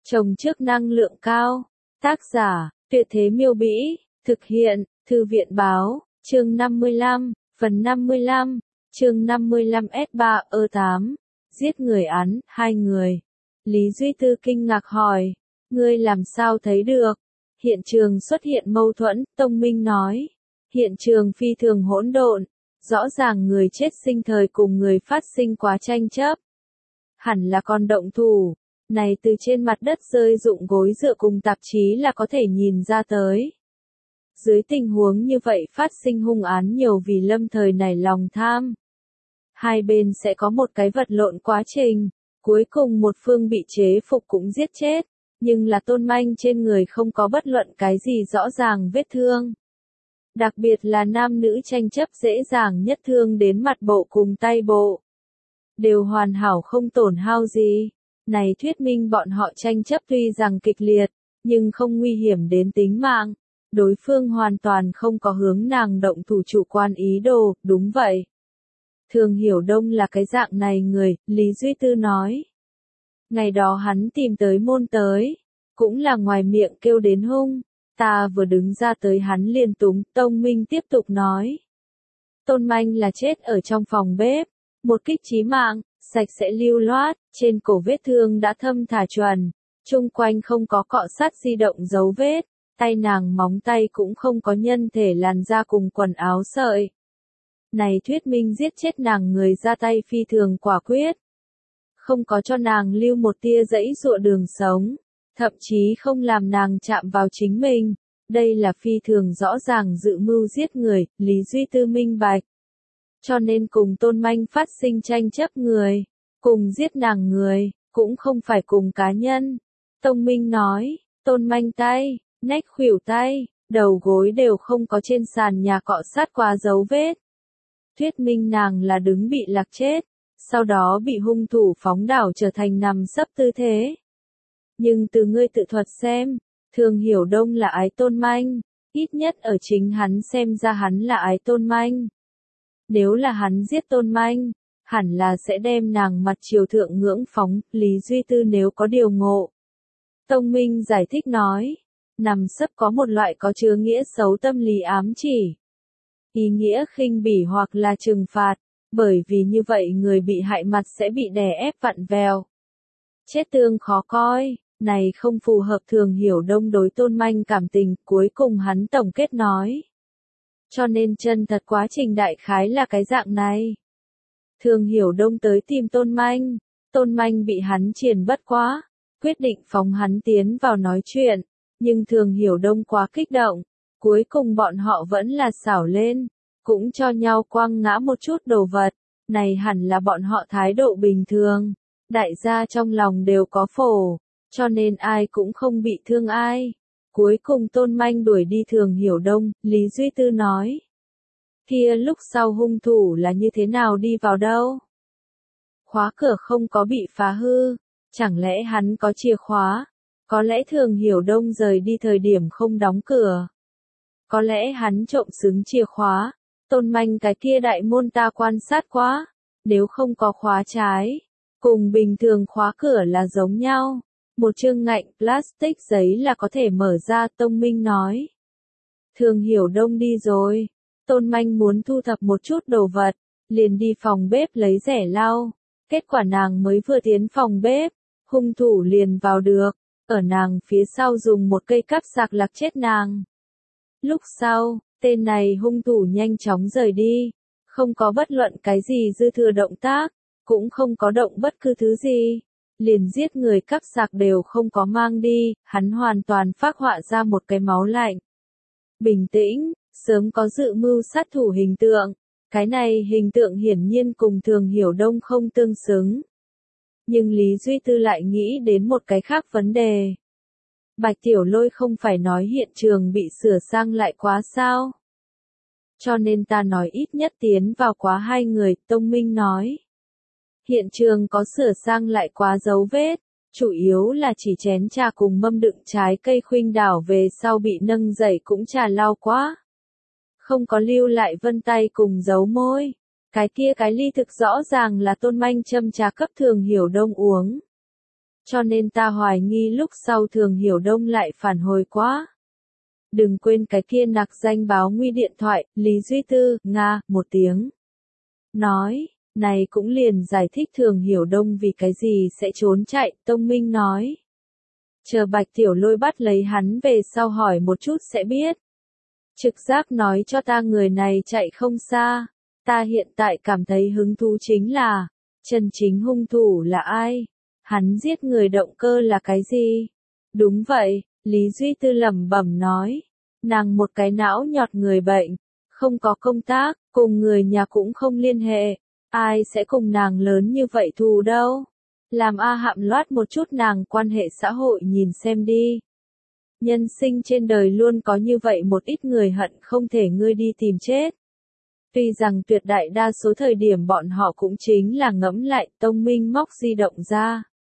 Trồng trước năng lượng cao. Tác giả, Tuyệt Thế Miêu Bĩ. Thực hiện, Thư viện Báo. Chương 55, phần 55. Chương 55 S3E8. Giết người án, 2 người. Lý Duy Tư kinh ngạc hỏi. Ngươi làm sao thấy được? Hiện trường xuất hiện mâu thuẫn, Tông Minh nói. Hiện trường phi thường hỗn độn. Rõ ràng người chết sinh thời cùng người phát sinh quá tranh chấp. Hẳn là con động thủ. Này từ trên mặt đất rơi dụng gối dựa cùng tạp chí là có thể nhìn ra tới. Dưới tình huống như vậy phát sinh hung án nhiều vì lâm thời nảy lòng tham. Hai bên sẽ có một cái vật lộn quá trình, cuối cùng một phương bị chế phục cũng giết chết, nhưng là Tôn Manh trên người không có bất luận cái gì rõ ràng vết thương. Đặc biệt là nam nữ tranh chấp dễ dàng nhất thương đến mặt bộ cùng tay bộ. Đều hoàn hảo không tổn hao gì. Này thuyết minh bọn họ tranh chấp tuy rằng kịch liệt, nhưng không nguy hiểm đến tính mạng. Đối phương hoàn toàn không có hướng nàng động thủ chủ quan ý đồ, đúng vậy. Thường Hiểu Đông là cái dạng này người, Lý Duy Tư nói. Ngày đó hắn tìm tới môn tới, cũng là ngoài miệng kêu đến hung, ta vừa đứng ra tới hắn liền túng, Tông Minh tiếp tục nói. Tôn Manh là chết ở trong phòng bếp, một kích chí mạng, sạch sẽ lưu loát, trên cổ vết thương đã thâm thả chuẩn, chung quanh không có cọ sát di động dấu vết, tay nàng móng tay cũng không có nhân thể làn da cùng quần áo sợi. Này thuyết minh giết chết nàng người ra tay phi thường quả quyết. Không có cho nàng lưu một tia dãy dụa đường sống, thậm chí không làm nàng chạm vào chính mình. Đây là phi thường rõ ràng dự mưu giết người, Lý Duy Tư minh bạch. Cho nên cùng Tôn Manh phát sinh tranh chấp người, cùng giết nàng người, cũng không phải cùng cá nhân. Tông Minh nói, Tôn Manh tay, nách khuỷu tay, đầu gối đều không có trên sàn nhà cọ sát qua dấu vết. Thuyết minh nàng là đứng bị lạc chết, sau đó bị hung thủ phóng đảo trở thành nằm sấp tư thế. Nhưng từ ngươi tự thuật xem, Thường Hiểu Đông là ái Tôn Manh, ít nhất ở chính hắn xem ra hắn là ái Tôn Manh. Nếu là hắn giết Tôn Manh, hẳn là sẽ đem nàng mặt triều thượng ngưỡng phóng, Lý Duy Tư nếu có điều ngộ. Tông Minh giải thích nói, nằm sấp có một loại có chứa nghĩa xấu tâm lý ám chỉ. Ý nghĩa khinh bỉ hoặc là trừng phạt, bởi vì như vậy người bị hại mặt sẽ bị đè ép vặn vẹo. Chết tương khó coi, này không phù hợp Thường Hiểu Đông đối Tôn Manh cảm tình, cuối cùng hắn tổng kết nói. Cho nên chân thật quá trình đại khái là cái dạng này. Thường Hiểu Đông tới tìm Tôn Manh bị hắn triển bất quá, quyết định phóng hắn tiến vào nói chuyện, nhưng Thường Hiểu Đông quá kích động, cuối cùng bọn họ vẫn là xảo lên, cũng cho nhau quăng ngã một chút đồ vật, này hẳn là bọn họ thái độ bình thường, đại gia trong lòng đều có phổ, cho nên ai cũng không bị thương ai. Cuối cùng Tôn Manh đuổi đi Thường Hiểu Đông, Lý Duy Tư nói. Kia lúc sau hung thủ là như thế nào đi vào đâu? Khóa cửa không có bị phá hư, chẳng lẽ hắn có chìa khóa? Có lẽ Thường Hiểu Đông rời đi thời điểm không đóng cửa. Có lẽ hắn trộm xứng chìa khóa, Tôn Manh cái kia đại môn ta quan sát quá, nếu không có khóa trái, cùng bình thường khóa cửa là giống nhau. Một chương ngạnh plastic giấy là có thể mở ra, Tông Minh nói. Thường Hiểu Đông đi rồi, Tôn Manh muốn thu thập một chút đồ vật, liền đi phòng bếp lấy rẻ lau. Kết quả nàng mới vừa tiến phòng bếp, hung thủ liền vào được, ở nàng phía sau dùng một cây cáp sạc lạc chết nàng. Lúc sau, tên này hung thủ nhanh chóng rời đi, không có bất luận cái gì dư thừa động tác, cũng không có động bất cứ thứ gì. Liền giết người cáp sạc đều không có mang đi, hắn hoàn toàn phác họa ra một cái máu lạnh. Bình tĩnh, sớm có dự mưu sát thủ hình tượng, cái này hình tượng hiển nhiên cùng Thường Hiểu Đông không tương xứng. Nhưng Lý Duy Tư lại nghĩ đến một cái khác vấn đề. Bạch Tiểu Lôi không phải nói hiện trường bị sửa sang lại quá sao? Cho nên ta nói ít nhất tiến vào quá 2 người, Tông Minh nói. Hiện trường có sửa sang lại quá dấu vết, chủ yếu là chỉ chén trà cùng mâm đựng trái cây khuynh đảo về sau bị nâng dậy cũng trà lau quá. Không có lưu lại vân tay cùng dấu môi. Cái kia cái ly thực rõ ràng là Tôn Manh châm trà cấp Thường Hiểu Đông uống. cho nên ta hoài nghi lúc sau Thường Hiểu Đông lại phản hồi quá. Đừng quên cái kia nặc danh báo nguy điện thoại, Lý Duy Tư, Nga, một tiếng. Nói, này cũng liền giải thích Thường Hiểu Đông vì cái gì sẽ trốn chạy, Tông Minh nói. Chờ Bạch Tiểu Lôi bắt lấy hắn về sau hỏi một chút sẽ biết. Trực giác nói cho ta người này chạy không xa, ta hiện tại cảm thấy hứng thú chính là, chân chính hung thủ là ai? Hắn giết người động cơ là cái gì? Đúng vậy, Lý Duy Tư lẩm bẩm nói, nàng một cái não nhọt người bệnh, không có công tác, cùng người nhà cũng không liên hệ, ai sẽ cùng nàng lớn như vậy thù đâu? Làm A Hạm loát một chút nàng quan hệ xã hội nhìn xem đi. Nhân sinh trên đời luôn có như vậy một ít người hận không thể ngươi đi tìm chết. Tuy rằng tuyệt đại đa số thời điểm bọn họ cũng chính là ngẫm lại, Tông Minh móc di động ra.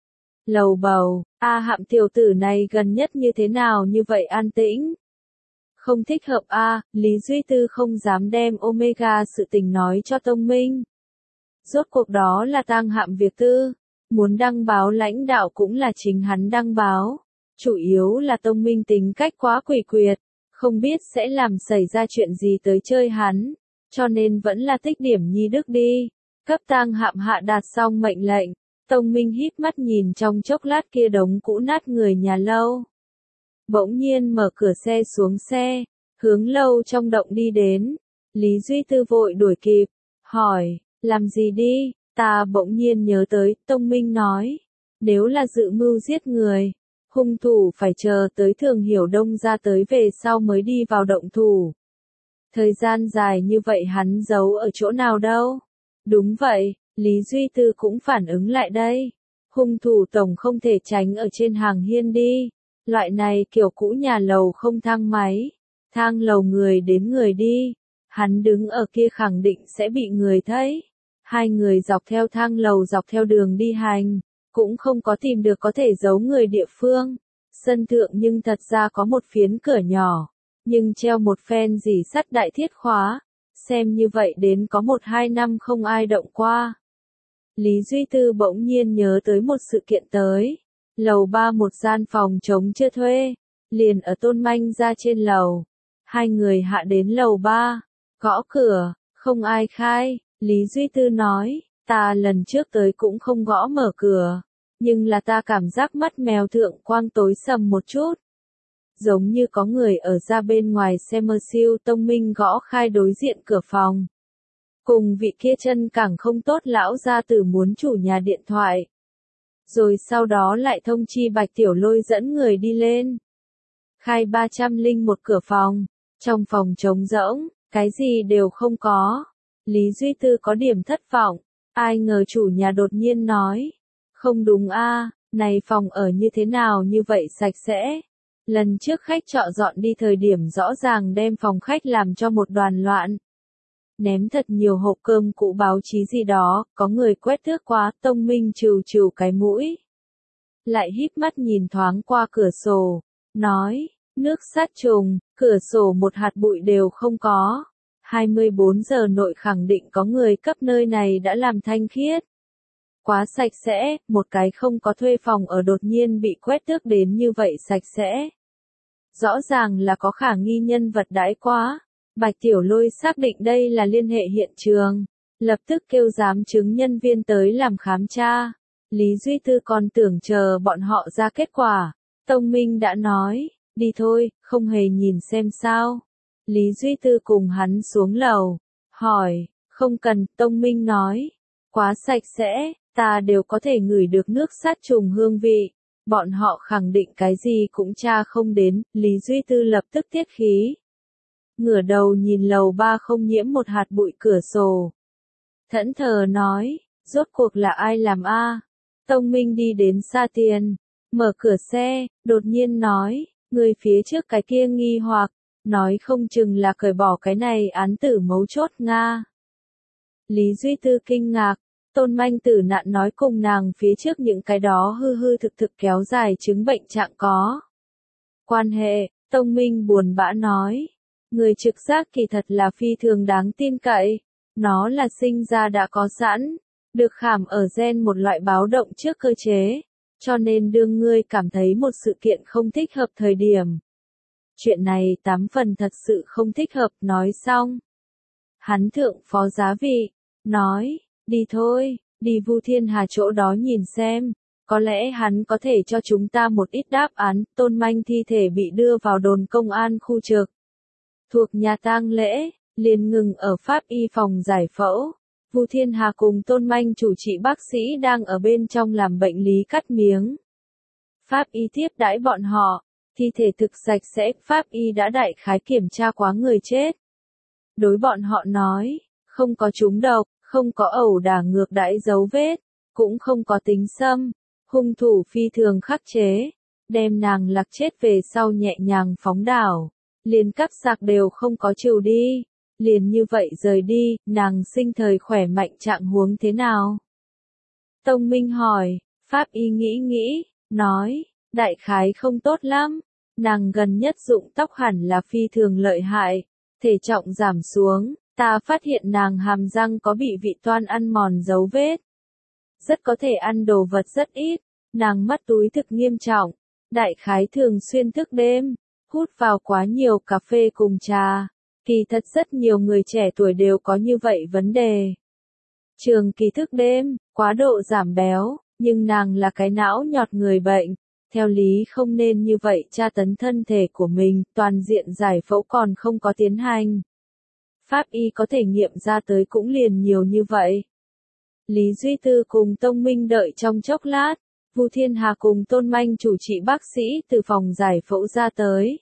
Lầu bầu, A Hạm tiểu tử này gần nhất như thế nào như vậy an tĩnh? Không thích hợp A, Lý Duy Tư không dám đem Omega sự tình nói cho Tông Minh. Rốt cuộc đó là Tang Hạm việc tư, muốn đăng báo lãnh đạo cũng là chính hắn đăng báo. Chủ yếu là Tông Minh tính cách quá quỷ quyệt, không biết sẽ làm xảy ra chuyện gì tới chơi hắn, cho nên vẫn là tích điểm nhi đức đi. Cấp Tang Hạm hạ đạt xong mệnh lệnh, Tông Minh híp mắt nhìn trong chốc lát kia đống cũ nát người nhà lâu. Bỗng nhiên mở cửa xe xuống xe, hướng lâu trong động đi đến. Lý Duy Tư vội đuổi kịp, hỏi, làm gì đi? Ta bỗng nhiên nhớ tới, Tông Minh nói, nếu là dự mưu giết người, hung thủ phải chờ tới Thường Hiểu Đông ra tới về sau mới đi vào động thủ. Thời gian dài như vậy hắn giấu ở chỗ nào đâu? Đúng vậy, Lý Duy Tư cũng phản ứng lại đây. Hung thủ tổng không thể tránh ở trên hàng hiên đi. Loại này kiểu cũ nhà lầu không thang máy. Thang lầu người đến người đi. Hắn đứng ở kia khẳng định sẽ bị người thấy. Hai người dọc theo thang lầu dọc theo đường đi hành, cũng không có tìm được có thể giấu người địa phương. Sân thượng nhưng thật ra có một phiến cửa nhỏ, nhưng treo một phen dỉ sắt đại thiết khóa. Xem như vậy đến có 1-2 năm không ai động qua. Lý Duy Tư bỗng nhiên nhớ tới một sự kiện tới. Lầu 3 một gian phòng trống chưa thuê, liền ở Tôn Manh ra trên lầu. Hai người hạ đến lầu 3, gõ cửa, không ai khai. Lý Duy Tư nói, ta lần trước tới cũng không gõ mở cửa, nhưng là ta cảm giác mắt mèo thượng quang tối sầm một chút. Giống như có người ở ra bên ngoài xe mơ siêu. Tông Minh gõ khai đối diện cửa phòng. Cùng vị kia chân càng không tốt lão gia tử muốn chủ nhà điện thoại. Rồi sau đó lại thông chi Bạch Tiểu Lôi dẫn người đi lên. Khai 301 cửa phòng, trong phòng trống rỗng, cái gì đều không có. Lý Duy Tư có điểm thất vọng, ai ngờ chủ nhà đột nhiên nói. Không đúng a, này phòng ở như thế nào như vậy sạch sẽ. Lần trước khách trọ dọn đi thời điểm rõ ràng đem phòng khách làm cho một đoàn loạn. Ném thật nhiều hộp cơm cũ báo chí gì đó, có người quét thước quá. Tông Minh trừ trừ cái mũi. Lại híp mắt nhìn thoáng qua cửa sổ, nói, nước sát trùng, cửa sổ một hạt bụi đều không có. 24 giờ nội khẳng định có người cấp nơi này đã làm thanh khiết. Quá sạch sẽ, một cái không có thuê phòng ở đột nhiên bị quét tước đến như vậy sạch sẽ. Rõ ràng là có khả nghi nhân vật đãi quá. Bạch Tiểu Lôi xác định đây là liên hệ hiện trường, lập tức kêu giám chứng nhân viên tới làm khám tra. Lý Duy Tư còn tưởng chờ bọn họ ra kết quả. Tông Minh đã nói, đi thôi, không hề nhìn xem sao. Lý Duy Tư cùng hắn xuống lầu, hỏi, không cần. Tông Minh nói, quá sạch sẽ, ta đều có thể ngửi được nước sát trùng hương vị. Bọn họ khẳng định cái gì cũng tra không đến. Lý Duy Tư lập tức tiết khí. Ngửa đầu nhìn lầu 3 không nhiễm một hạt bụi cửa sổ. Thẫn thờ nói, rốt cuộc là ai làm a? Tông Minh đi đến xa tiền, mở cửa xe, đột nhiên nói, người phía trước cái kia nghi hoặc, nói không chừng là cởi bỏ cái này án tử mấu chốt Nga. Lý Duy Tư kinh ngạc, Tôn Manh tử nạn nói cùng nàng phía trước những cái đó hư hư thực thực kéo dài chứng bệnh trạng có quan hệ. Tông Minh buồn bã nói, người trực giác kỳ thật là phi thường đáng tin cậy, nó là sinh ra đã có sẵn, được khảm ở gen một loại báo động trước cơ chế, cho nên đương ngươi cảm thấy một sự kiện không thích hợp thời điểm. Chuyện này 8 phần thật sự không thích hợp, nói xong. Hắn thượng phó giá vị, nói, đi thôi, đi Vu Thiên Hà chỗ đó nhìn xem, có lẽ hắn có thể cho chúng ta một ít đáp án. Tôn Manh thi thể bị đưa vào đồn công an khu trực thuộc nhà tang lễ, liền ngừng ở pháp y phòng giải phẫu. Vu Thiên Hà cùng Tôn Manh chủ trị bác sĩ đang ở bên trong làm bệnh lý cắt miếng. Pháp y tiếp đãi bọn họ, thi thể thực sạch sẽ, pháp y đã đại khái kiểm tra quá người chết. Đối bọn họ nói, không có trúng độc, không có ẩu đả ngược đãi dấu vết, cũng không có tính xâm, hung thủ phi thường khắc chế, đem nàng lạc chết về sau nhẹ nhàng phóng đảo, liền cắp sạc đều không có trừ đi, liền như vậy rời đi. Nàng sinh thời khỏe mạnh trạng huống thế nào? Tông Minh hỏi. Pháp y nghĩ, nói, đại khái không tốt lắm, nàng gần nhất rụng tóc hẳn là phi thường lợi hại, thể trọng giảm xuống, ta phát hiện nàng hàm răng có bị vị toan ăn mòn dấu vết. Rất có thể ăn đồ vật rất ít, nàng mắt túi thực nghiêm trọng, đại khái thường xuyên thức đêm, hút vào quá nhiều cà phê cùng trà. Kỳ thật rất nhiều người trẻ tuổi đều có như vậy vấn đề. Trường kỳ thức đêm, quá độ giảm béo, nhưng nàng là cái não nhọt người bệnh, theo lý không nên như vậy tra tấn thân thể của mình, toàn diện giải phẫu còn không có tiến hành. Pháp y có thể nghiệm ra tới cũng liền nhiều như vậy. Lý Duy Tư cùng Tông Minh đợi trong chốc lát, Vu Thiên Hà cùng Tôn Manh chủ trị bác sĩ từ phòng giải phẫu ra tới.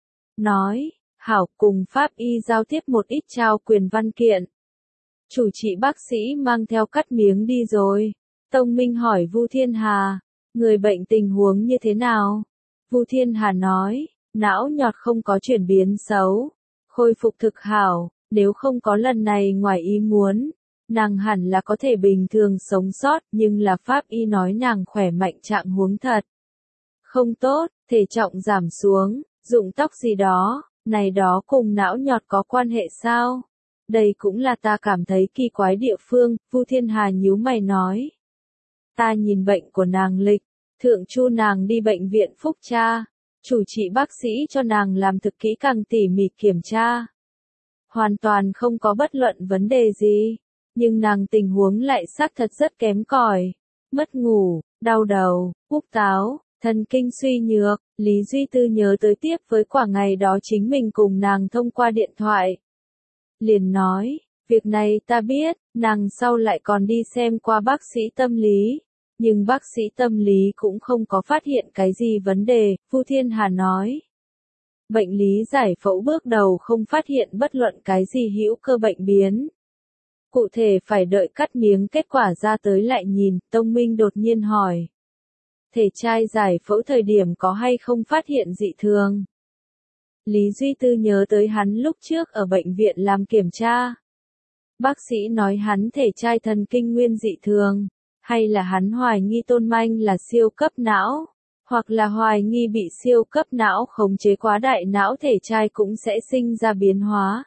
Nói, hảo, cùng pháp y giao tiếp một ít trao quyền văn kiện. Chủ trị bác sĩ mang theo cắt miếng đi rồi. Tông Minh hỏi Vu Thiên Hà, người bệnh tình huống như thế nào? Vu Thiên Hà nói, não nhọt không có chuyển biến xấu, khôi phục thực hảo, nếu không có lần này ngoài ý muốn, nàng hẳn là có thể bình thường sống sót, nhưng là pháp y nói nàng khỏe mạnh trạng huống thật không tốt, thể trọng giảm xuống, rụng tóc gì đó. Này đó cùng não nhọt có quan hệ sao? Đây cũng là ta cảm thấy kỳ quái địa phương. Vu Thiên Hà nhíu mày nói. Ta nhìn bệnh của nàng lịch, thượng chu nàng đi bệnh viện phúc tra, chủ trị bác sĩ cho nàng làm thực kỹ càng tỉ mỉ kiểm tra. Hoàn toàn không có bất luận vấn đề gì, nhưng nàng tình huống lại xác thật rất kém cỏi, mất ngủ, đau đầu, úp táo, thần kinh suy nhược. Lý Duy Tư nhớ tới tiếp với quả ngày đó chính mình cùng nàng thông qua điện thoại. Liền nói, việc này ta biết, nàng sau lại còn đi xem qua bác sĩ tâm lý, nhưng bác sĩ tâm lý cũng không có phát hiện cái gì vấn đề. Vu Thiên Hà nói, bệnh lý giải phẫu bước đầu không phát hiện bất luận cái gì hữu cơ bệnh biến. Cụ thể phải đợi cắt miếng kết quả ra tới lại nhìn. Tông Minh đột nhiên hỏi. Thể trai giải phẫu thời điểm có hay không phát hiện dị thường? Lý Duy Tư nhớ tới hắn lúc trước ở bệnh viện làm kiểm tra. Bác sĩ nói hắn thể trai thần kinh nguyên dị thường, hay là hắn hoài nghi Tôn Manh là siêu cấp não, hoặc là hoài nghi bị siêu cấp não khống chế quá đại não thể trai cũng sẽ sinh ra biến hóa.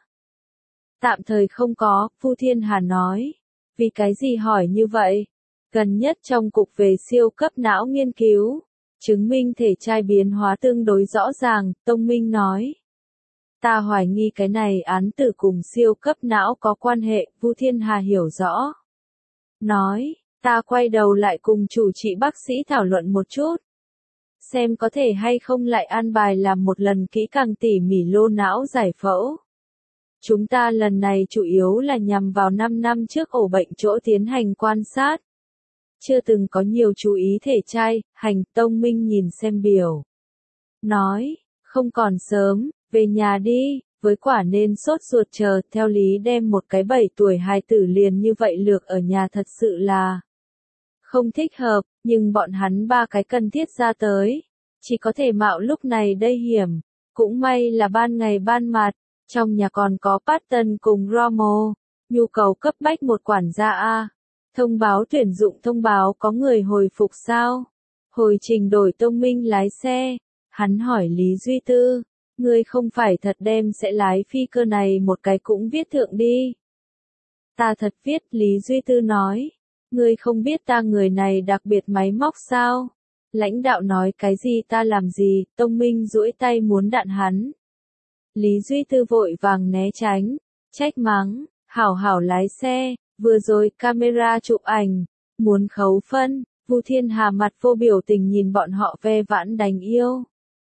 Tạm thời không có, Vu Thiên Hà nói. Vì cái gì hỏi như vậy? Gần nhất trong cục về siêu cấp não nghiên cứu, chứng minh thể trai biến hóa tương đối rõ ràng. Tông Minh nói. Ta hoài nghi cái này án tử cùng siêu cấp não có quan hệ. Vu Thiên Hà hiểu rõ. Nói, ta quay đầu lại cùng chủ trị bác sĩ thảo luận một chút. Xem có thể hay không lại an bài làm một lần kỹ càng tỉ mỉ lô não giải phẫu. Chúng ta lần này chủ yếu là nhằm vào 5 năm trước ổ bệnh chỗ tiến hành quan sát. Chưa từng có nhiều chú ý thể trai. Hành. Tông Minh nhìn xem biểu. Nói, không còn sớm, về nhà đi, với quả nên sốt ruột chờ. Theo lý đem một cái 7 tuổi hài tử liền như vậy lược ở nhà thật sự là không thích hợp, nhưng bọn hắn ba cái cần thiết ra tới, chỉ có thể mạo lúc này đây hiểm. Cũng may là ban ngày ban mặt, trong nhà còn có Patton cùng Romo, nhu cầu cấp bách một quản gia A. Thông báo tuyển dụng thông báo có người hồi phục sao? Hồi trình đổi. Tông Minh lái xe, hắn hỏi Lý Duy Tư, ngươi không phải thật đem sẽ lái phi cơ này một cái cũng viết thượng đi. Ta thật viết. Lý Duy Tư nói, ngươi không biết ta người này đặc biệt máy móc sao? Lãnh đạo nói cái gì ta làm gì, Tông Minh duỗi tay muốn đạn hắn. Lý Duy Tư vội vàng né tránh, trách mắng, hảo hảo lái xe, vừa rồi camera chụp ảnh, muốn khấu phân, Vu Thiên Hà mặt vô biểu tình nhìn bọn họ ve vãn đánh yêu.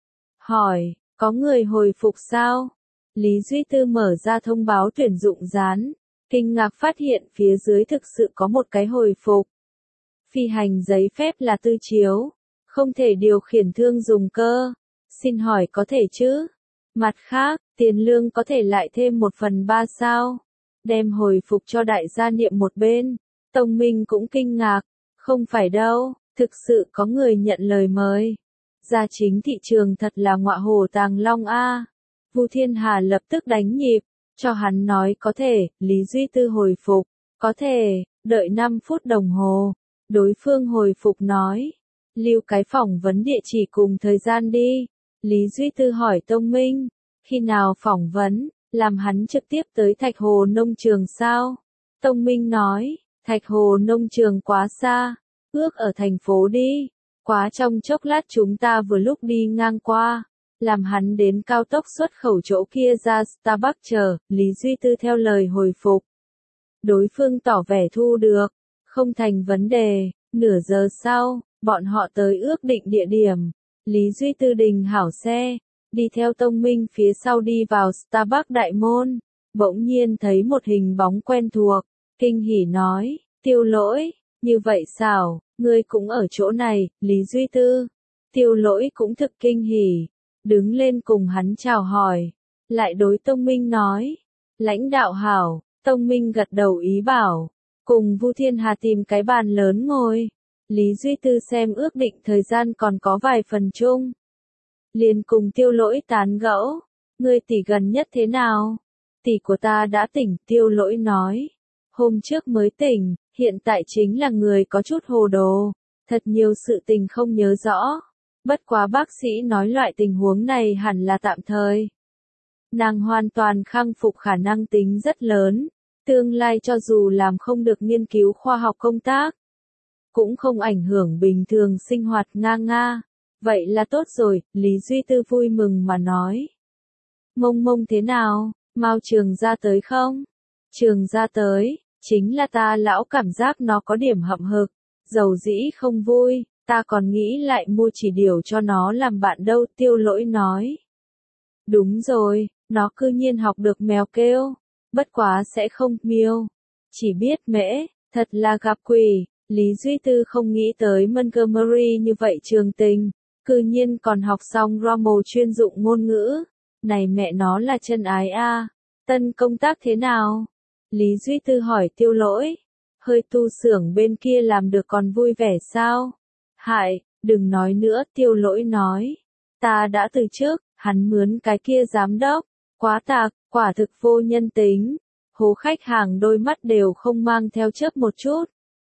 Hỏi, có người hồi phục sao? Lý Duy Tư mở ra thông báo tuyển dụng dán, kinh ngạc phát hiện phía dưới thực sự có một cái hồi phục. Phi hành giấy phép là tư chiếu, không thể điều khiển thương dùng cơ. Xin hỏi có thể chứ? Mặt khác, tiền lương có thể lại thêm 1/3 sao? Đem hồi phục cho đại gia niệm một bên. Tông Minh cũng kinh ngạc. Không phải đâu, thực sự có người nhận lời mời. Gia chính thị trường thật là ngọa hổ tàng long a. Vu Thiên Hà lập tức đánh nhịp, cho hắn nói có thể, Lý Duy Tư hồi phục, có thể, đợi 5 phút đồng hồ. Đối phương hồi phục nói, lưu cái phỏng vấn địa chỉ cùng thời gian đi. Lý Duy Tư hỏi Tông Minh, khi nào phỏng vấn, làm hắn trực tiếp tới Thạch Hồ nông trường sao? Tông Minh nói, Thạch Hồ nông trường quá xa, ước ở thành phố đi. Quá trong chốc lát chúng ta vừa lúc đi ngang qua, làm hắn đến cao tốc xuất khẩu chỗ kia ra Starbucks chờ, Lý Duy Tư theo lời hồi phục. Đối phương tỏ vẻ thu được, không thành vấn đề, nửa giờ sau, bọn họ tới ước định địa điểm. Lý Duy Tư đình hảo xe, đi theo Tông Minh phía sau đi vào Starbucks đại môn, bỗng nhiên thấy một hình bóng quen thuộc, kinh hỉ nói, Tiêu Lỗi, như vậy xảo, ngươi cũng ở chỗ này, Lý Duy Tư. Tiêu Lỗi cũng thực kinh hỉ, đứng lên cùng hắn chào hỏi, lại đối Tông Minh nói, lãnh đạo hảo. Tông Minh gật đầu ý bảo, cùng Vu Thiên Hà tìm cái bàn lớn ngồi. Lý Duy Tư xem ước định thời gian còn có vài phần chung. Liền cùng Tiêu Lỗi tán gẫu, ngươi tỷ gần nhất thế nào? Tỷ của ta đã tỉnh, Tiêu Lỗi nói. Hôm trước mới tỉnh, hiện tại chính là người có chút hồ đồ, thật nhiều sự tình không nhớ rõ. Bất quá bác sĩ nói loại tình huống này hẳn là tạm thời. Nàng hoàn toàn khang phục khả năng tính rất lớn, tương lai cho dù làm không được nghiên cứu khoa học công tác, cũng không ảnh hưởng bình thường sinh hoạt nga. Vậy là tốt rồi, Lý Duy Tư vui mừng mà nói. Mông Mông thế nào, mau Trường ra tới không? Trường ra tới, chính là ta lão cảm giác nó có điểm hậm hực, dầu dĩ không vui, ta còn nghĩ lại mua chỉ điều cho nó làm bạn đâu, Tiêu Lỗi nói. Đúng rồi, nó cư nhiên học được mèo kêu, bất quá sẽ không miêu, chỉ biết mễ, thật là gặp quỷ. Lý Duy Tư không nghĩ tới Montgomery như vậy trường tình, cư nhiên còn học xong Rommel chuyên dụng ngôn ngữ, này mẹ nó là chân ái a. Tân công tác thế nào? Lý Duy Tư hỏi Tiêu Lỗi, hơi tu xưởng bên kia làm được còn vui vẻ sao? Hại, đừng nói nữa, Tiêu Lỗi nói, ta đã từ trước, hắn mướn cái kia giám đốc, quá tạc, quả thực vô nhân tính, hố khách hàng đôi mắt đều không mang theo chớp một chút.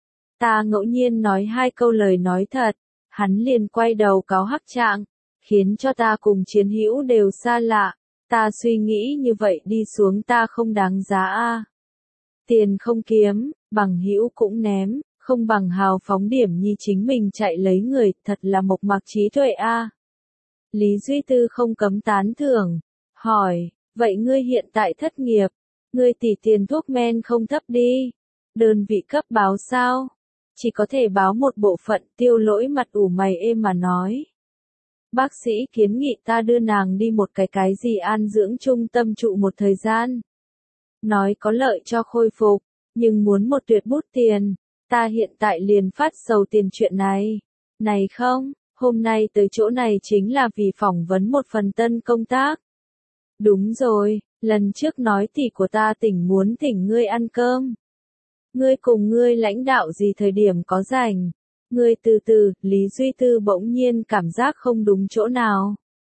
Ta ngẫu nhiên nói 2 câu lời nói thật, hắn liền quay đầu cáo hắc trạng, khiến cho ta cùng chiến hữu đều xa lạ. Ta suy nghĩ như vậy đi xuống ta không đáng giá a. Tiền không kiếm, bằng hữu cũng ném, không bằng hào phóng điểm như chính mình chạy lấy người, thật là mộc mạc trí tuệ a. Lý Duy Tư không cấm tán thưởng, hỏi, vậy ngươi hiện tại thất nghiệp, ngươi tỷ tiền thuốc men không thấp đi, đơn vị cấp báo sao? Chỉ có thể báo một bộ phận, Tiêu Lỗi mặt ủ mày êm mà nói. Bác sĩ kiến nghị ta đưa nàng đi một cái gì an dưỡng trung tâm trụ một thời gian. Nói có lợi cho khôi phục, nhưng muốn một tuyệt bút tiền, ta hiện tại liền phát sầu tiền chuyện này. Này không, hôm nay tới chỗ này chính là vì phỏng vấn một phần tân công tác. Đúng rồi, lần trước nói tỷ của ta tỉnh muốn thỉnh ngươi ăn cơm. Ngươi cùng ngươi lãnh đạo gì thời điểm có rảnh? Ngươi từ từ, Lý Duy Tư bỗng nhiên cảm giác không đúng chỗ nào.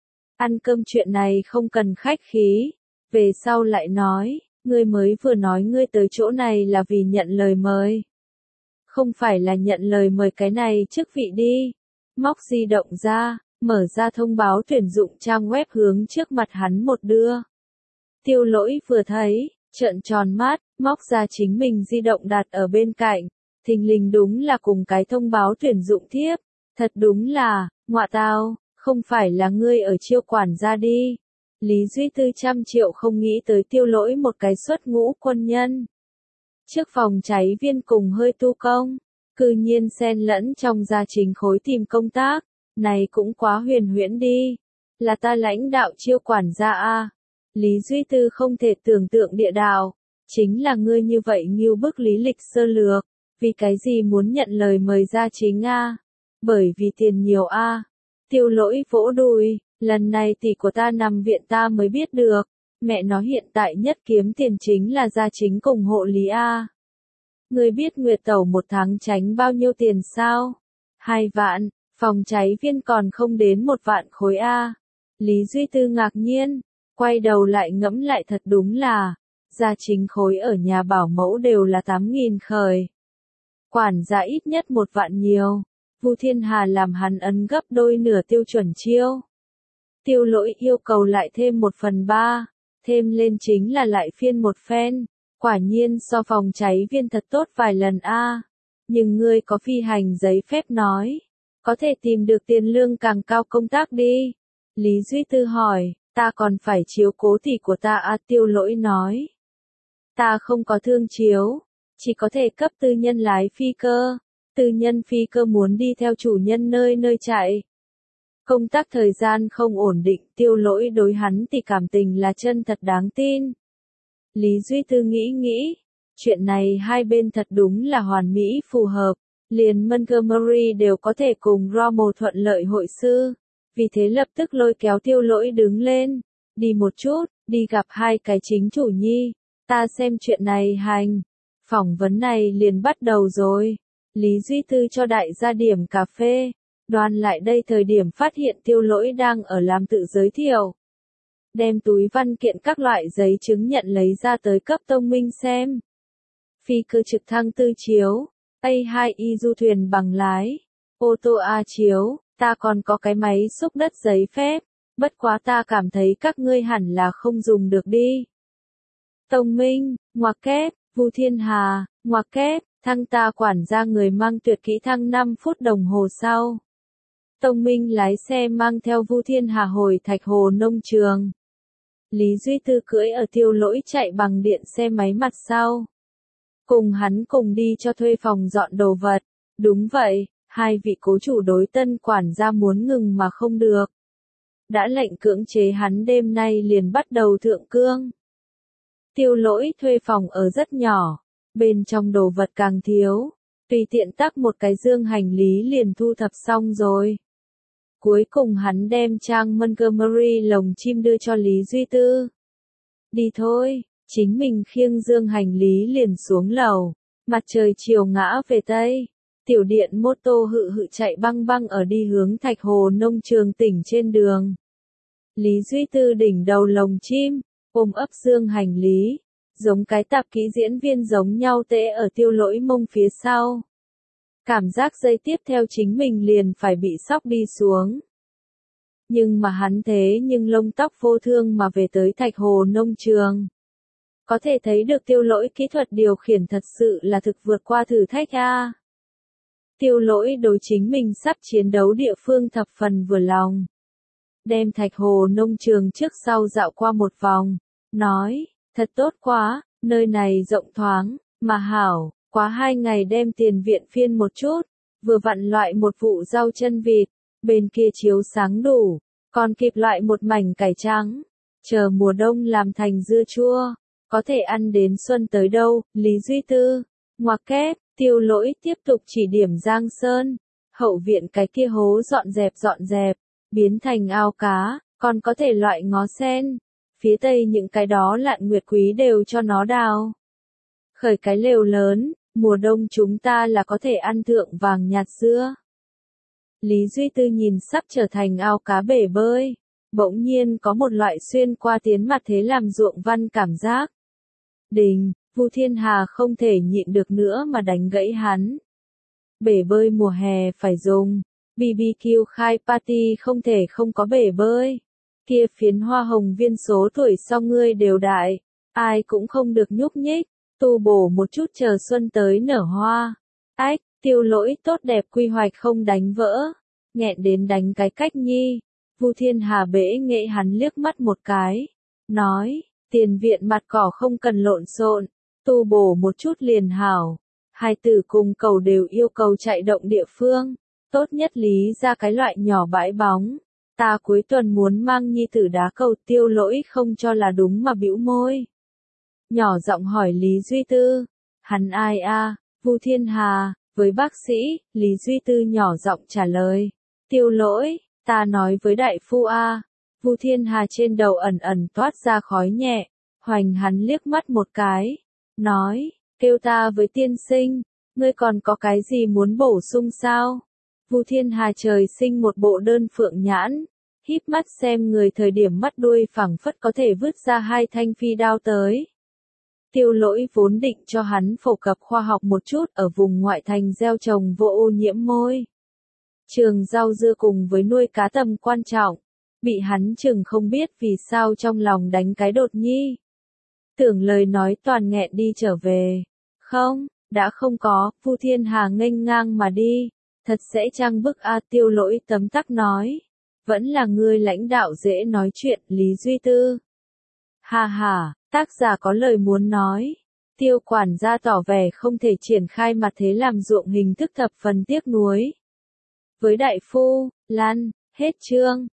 Ăn cơm chuyện này không cần khách khí. Về sau lại nói, ngươi mới vừa nói ngươi tới chỗ này là vì nhận lời mời. Không phải là nhận lời mời cái này chức vị đi. Móc di động ra, mở ra thông báo tuyển dụng trang web hướng trước mặt hắn một đưa. Tiêu Lỗi vừa thấy, trợn tròn mắt, móc ra chính mình di động đặt ở bên cạnh, thình lình đúng là cùng cái thông báo tuyển dụng thiếp, Thật đúng là, ngọa tao, không phải là ngươi ở Chiêu quản gia đi. Lý Duy Tư 100 triệu không nghĩ tới Tiêu Lỗi một cái xuất ngũ quân nhân. Trước phòng cháy viên cùng hơi tu công, cư nhiên xen lẫn trong gia chính khối tìm công tác, này cũng quá huyền huyễn đi. Là ta lãnh đạo Chiêu quản gia a. Lý Duy Tư không thể tưởng tượng địa đạo, chính là ngươi như vậy nghiêu bức lý lịch sơ lược, vì cái gì muốn nhận lời mời gia chính a? Bởi vì tiền nhiều a. Tiêu Lỗi vỗ đùi, lần này tỷ của ta nằm viện ta mới biết được, mẹ nó hiện tại nhất kiếm tiền chính là gia chính cùng hộ lý a. Ngươi biết Nguyệt Tẩu một tháng tránh bao nhiêu tiền sao? 2 vạn, phòng cháy viên còn không đến 1 vạn khối a. Lý Duy Tư ngạc nhiên, quay đầu lại ngẫm lại thật đúng là, gia chính khối ở nhà bảo mẫu đều là 8.000 khởi. Quản gia ít nhất 1 vạn nhiều, Vu Thiên Hà làm hắn ấn gấp đôi nửa tiêu chuẩn chiêu. Tiêu Lỗi yêu cầu lại thêm 1/3, thêm lên chính là lại phiên một phen, quả nhiên so phòng cháy viên thật tốt vài lần a. Nhưng ngươi có phi hành giấy phép nói, có thể tìm được tiền lương càng cao công tác đi. Lý Duy Tư hỏi, ta còn phải chiếu cố tỷ của ta a. Tiêu Lỗi nói, ta không có thương chiếu, chỉ có thể cấp tư nhân lái phi cơ. Tư nhân phi cơ muốn đi theo chủ nhân nơi nơi chạy. Công tác thời gian không ổn định, Tiêu Lỗi đối hắn thì cảm tình là chân thật đáng tin. Lý Duy Tư nghĩ, chuyện này hai bên thật đúng là hoàn mỹ phù hợp, liền Montgomery đều có thể cùng Rommel thuận lợi hội sư, vì thế lập tức lôi kéo Tiêu Lỗi đứng lên, đi một chút, đi gặp hai cái chính chủ nhi, ta xem chuyện này hành. Phỏng vấn này liền bắt đầu rồi. Lý Duy Tư cho đại gia điểm cà phê, đoàn lại đây thời điểm phát hiện Tiêu Lỗi đang ở làm tự giới thiệu. Đem túi văn kiện các loại giấy chứng nhận lấy ra tới cấp Tông Minh xem. Phi cơ trực thăng tư chiếu, A2Y du thuyền bằng lái, ô tô A chiếu, ta còn có cái máy xúc đất giấy phép, bất quá ta cảm thấy các ngươi hẳn là không dùng được đi. Tông Minh, ngoặc kép, Vu Thiên Hà, ngoặc kép. Thăng ta quản gia người mang tuyệt kỹ thăng 5 phút đồng hồ sau. Tông Minh lái xe mang theo Vu Thiên Hà hồi Thạch Hồ nông trường. Lý Duy Tư cưỡi ở Tiêu Lỗi chạy bằng điện xe máy mặt sau. Cùng hắn cùng đi cho thuê phòng dọn đồ vật. Đúng vậy, hai vị cố chủ đối tân quản gia muốn ngừng mà không được. Đã lệnh cưỡng chế hắn đêm nay liền bắt đầu thượng cương. Tiêu Lỗi thuê phòng ở rất nhỏ. Bên trong đồ vật càng thiếu, tùy tiện tắc một cái dương hành lý liền thu thập xong rồi. Cuối cùng hắn đem trang Montgomery lồng chim đưa cho Lý Duy Tư. Đi thôi, chính mình khiêng dương hành lý liền xuống lầu, mặt trời chiều ngã về Tây. Tiểu điện mô tô hự hự chạy băng băng ở đi hướng Thạch Hồ nông trường tỉnh trên đường. Lý Duy Tư đỉnh đầu lồng chim, ôm ấp dương hành lý. Giống cái tạp kỹ diễn viên giống nhau tễ ở Tiêu Lỗi mông phía sau. Cảm giác giây tiếp theo chính mình liền phải bị sóc đi xuống. Nhưng mà hắn thế nhưng lông tóc vô thương mà về tới Thạch Hồ nông trường. Có thể thấy được Tiêu Lỗi kỹ thuật điều khiển thật sự là thực vượt qua thử thách a. Tiêu Lỗi đối chính mình sắp chiến đấu địa phương thập phần vừa lòng. Đem Thạch Hồ nông trường trước sau dạo qua một vòng, nói. Thật tốt quá, nơi này rộng thoáng, mà hảo, quá 2 ngày đem tiền viện phiên một chút, vừa vặn loại một vụ rau chân vịt, bên kia chiếu sáng đủ, còn kịp loại một mảnh cải trắng, chờ mùa đông làm thành dưa chua, có thể ăn đến xuân tới đâu. Lý Duy Tư, ngoặc kép, Tiêu Lỗi tiếp tục chỉ điểm Giang Sơn, hậu viện cái kia hố dọn dẹp, biến thành ao cá, còn có thể loại ngó sen. Phía tây những cái đó lạn nguyệt quý đều cho nó đào. Khởi cái lều lớn, mùa đông chúng ta là có thể ăn thượng vàng nhạt dưa. Lý Duy Tư nhìn sắp trở thành ao cá bể bơi, bỗng nhiên có một loại xuyên qua tiến mặt thế làm ruộng văn cảm giác. Đình, Vu Thiên Hà không thể nhịn được nữa mà đánh gãy hắn. Bể bơi mùa hè phải dùng, BBQ khai party không thể không có bể bơi. Kia phiến hoa hồng viên số tuổi sau ngươi đều đại, ai cũng không được nhúc nhích, tu bổ một chút chờ xuân tới nở hoa. Ách, Tiêu Lỗi tốt đẹp quy hoạch không đánh vỡ, nghẹn đến đánh cái cách nhi. Vu Thiên Hà bẽ nghệ hắn liếc mắt một cái, nói, tiền viện mặt cỏ không cần lộn xộn, tu bổ một chút liền hảo. Hai tử cùng cầu đều yêu cầu chạy động địa phương, tốt nhất lý ra cái loại nhỏ bãi bóng. Ta cuối tuần muốn mang nhi tử đá cầu. Tiêu Lỗi không cho là đúng mà bĩu môi. Nhỏ giọng hỏi Lý Duy Tư, hắn ai a? Vu Thiên Hà, với bác sĩ, Lý Duy Tư nhỏ giọng trả lời. Tiêu Lỗi, ta nói với đại phu a. Vu Thiên Hà trên đầu ẩn ẩn toát ra khói nhẹ, hoành hắn liếc mắt một cái, nói, kêu ta với tiên sinh, ngươi còn có cái gì muốn bổ sung sao? Vu Thiên Hà trời sinh một bộ đơn phượng nhãn, híp mắt xem người thời điểm mắt đuôi phẳng phất có thể vứt ra hai thanh phi đao tới. Tiêu Lỗi vốn định cho hắn phổ cập khoa học một chút ở vùng ngoại thành gieo trồng vô ô nhiễm môi trường rau dưa cùng với nuôi cá tầm quan trọng, bị hắn chừng không biết vì sao trong lòng đánh cái đột nhi. Tưởng lời nói toàn nghẹn đi trở về. Không, đã không có. Vu Thiên Hà nghênh ngang mà đi. Thật sẽ trăng bức a. Tiêu Lỗi tấm tắc nói. Vẫn là ngươi lãnh đạo dễ nói chuyện. Lý Duy Tư. Hà hà, tác giả có lời muốn nói. Tiêu quản gia tỏ vẻ không thể triển khai mặt thế làm ruộng hình thức thập phần tiếc nuối. Với đại phu, Lan, hết chương.